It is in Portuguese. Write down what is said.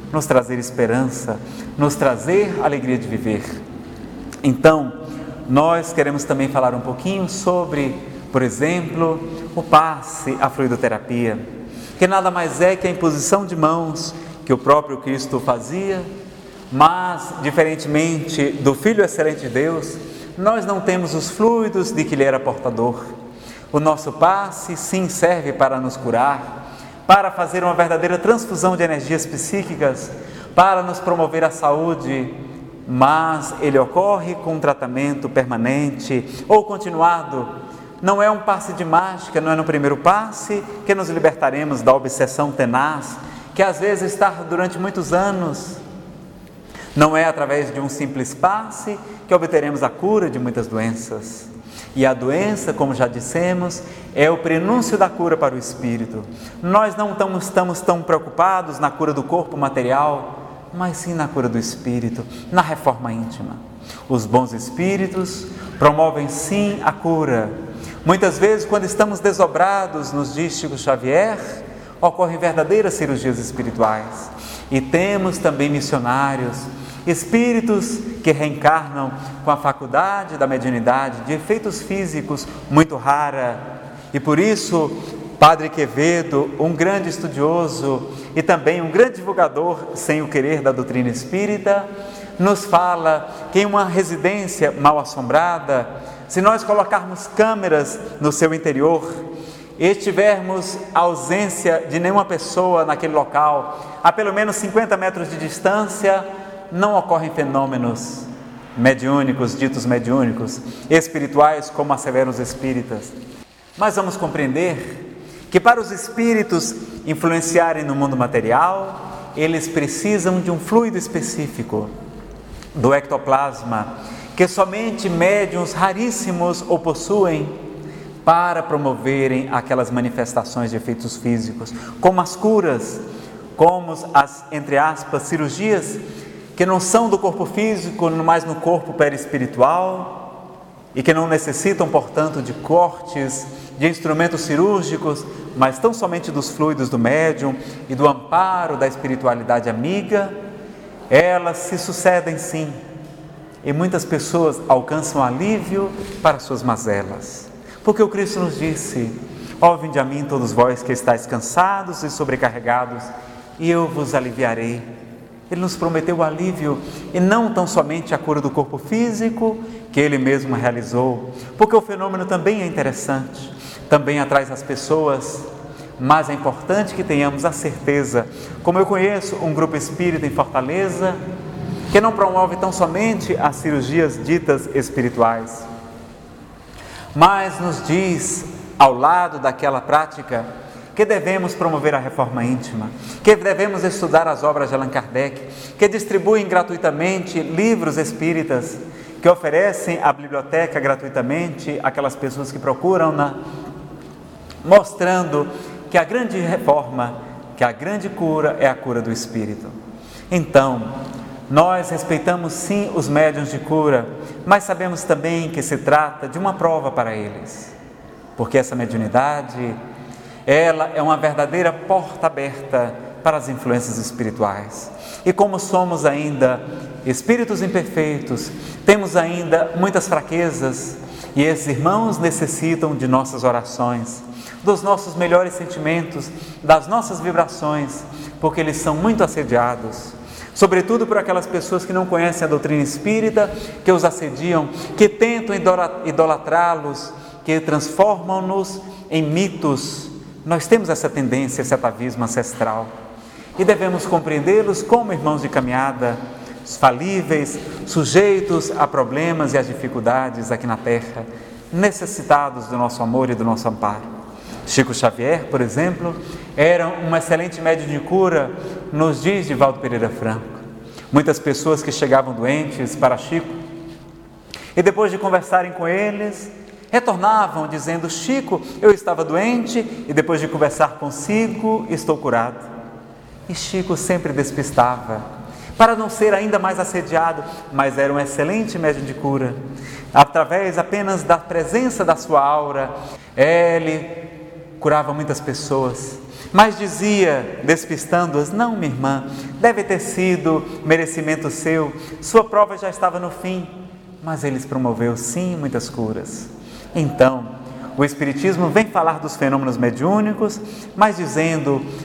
nos trazer esperança, nos trazer alegria de viver. Então, nós queremos também falar um pouquinho sobre, por exemplo, o passe à fluidoterapia, que nada mais é que a imposição de mãos que o próprio Cristo fazia, mas, diferentemente do Filho excelente de Deus, nós não temos os fluidos de que Ele era portador. O nosso passe, sim, serve para nos curar, para fazer uma verdadeira transfusão de energias psíquicas, para nos promover a saúde, mas ele ocorre com um tratamento permanente ou continuado. Não é um passe de mágica, não é no primeiro passe que nos libertaremos da obsessão tenaz, que às vezes está durante muitos anos. Não é através de um simples passe que obteremos a cura de muitas doenças. E a doença, como já dissemos, é o prenúncio da cura para o espírito. Nós não estamos tão preocupados na cura do corpo material, mas sim na cura do espírito, na reforma íntima. Os bons espíritos promovem sim a cura. Muitas vezes, quando estamos desobrados, nos diz Chico Xavier, ocorrem verdadeiras cirurgias espirituais. E temos também missionários, espíritos que reencarnam com a faculdade da mediunidade, de efeitos físicos muito rara. E por isso, Padre Quevedo, um grande estudioso e também um grande divulgador sem o querer da doutrina espírita, nos fala que em uma residência mal assombrada, se nós colocarmos câmeras no seu interior e tivermos a ausência de nenhuma pessoa naquele local, a pelo menos 50 metros de distância, não ocorrem fenômenos mediúnicos, ditos mediúnicos, espirituais, como asseveram os espíritas. Mas vamos compreender que para os espíritos influenciarem no mundo material, eles precisam de um fluido específico, do ectoplasma, que somente médiuns raríssimos o possuem para promoverem aquelas manifestações de efeitos físicos, como as curas, como as, entre aspas, cirurgias, que não são do corpo físico, mas no corpo perispiritual, e que não necessitam, portanto, de cortes, de instrumentos cirúrgicos, mas tão somente dos fluidos do médium e do amparo da espiritualidade amiga. Elas se sucedem sim, e muitas pessoas alcançam alívio para suas mazelas, porque o Cristo nos disse: ó, vinde a mim todos vós que estáis cansados e sobrecarregados, e eu vos aliviarei. Ele nos prometeu o alívio, e não tão somente a cura do corpo físico, que Ele mesmo realizou, porque o fenômeno também é interessante, também atrai as pessoas, mas é importante que tenhamos a certeza, como eu conheço um grupo espírita em Fortaleza, que não promove tão somente as cirurgias ditas espirituais, mas nos diz, ao lado daquela prática, que devemos promover a reforma íntima, que devemos estudar as obras de Allan Kardec, que distribuem gratuitamente livros espíritas, que oferecem a biblioteca gratuitamente àquelas pessoas que procuram-na, mostrando que a grande reforma, que a grande cura é a cura do espírito. Então, nós respeitamos sim os médiuns de cura, mas sabemos também que se trata de uma prova para eles, porque essa mediunidade, ela é uma verdadeira porta aberta para as influências espirituais. E como somos ainda espíritos imperfeitos, temos ainda muitas fraquezas, e esses irmãos necessitam de nossas orações, dos nossos melhores sentimentos, das nossas vibrações, porque eles são muito assediados, sobretudo por aquelas pessoas que não conhecem a doutrina espírita, que os assediam, que tentam idolatrá-los, que transformam-nos em mitos. Nós temos essa tendência, esse atavismo ancestral, e devemos compreendê-los como irmãos de caminhada, falíveis, sujeitos a problemas e às dificuldades aqui na terra, necessitados do nosso amor e do nosso amparo. Chico Xavier, por exemplo, era um excelente médium de cura, nos diz Divaldo Pereira Franco. Muitas pessoas que chegavam doentes para Chico, e depois de conversarem com eles, retornavam dizendo: Chico, eu estava doente, e depois de conversar consigo, estou curado. E Chico sempre despistava, para não ser ainda mais assediado, mas era um excelente médium de cura. Através apenas da presença da sua aura, ele curava muitas pessoas. Mas dizia, despistando-as: não, minha irmã, deve ter sido merecimento seu, sua prova já estava no fim. Mas ele promoveu, sim, muitas curas. Então, o Espiritismo vem falar dos fenômenos mediúnicos, mas dizendo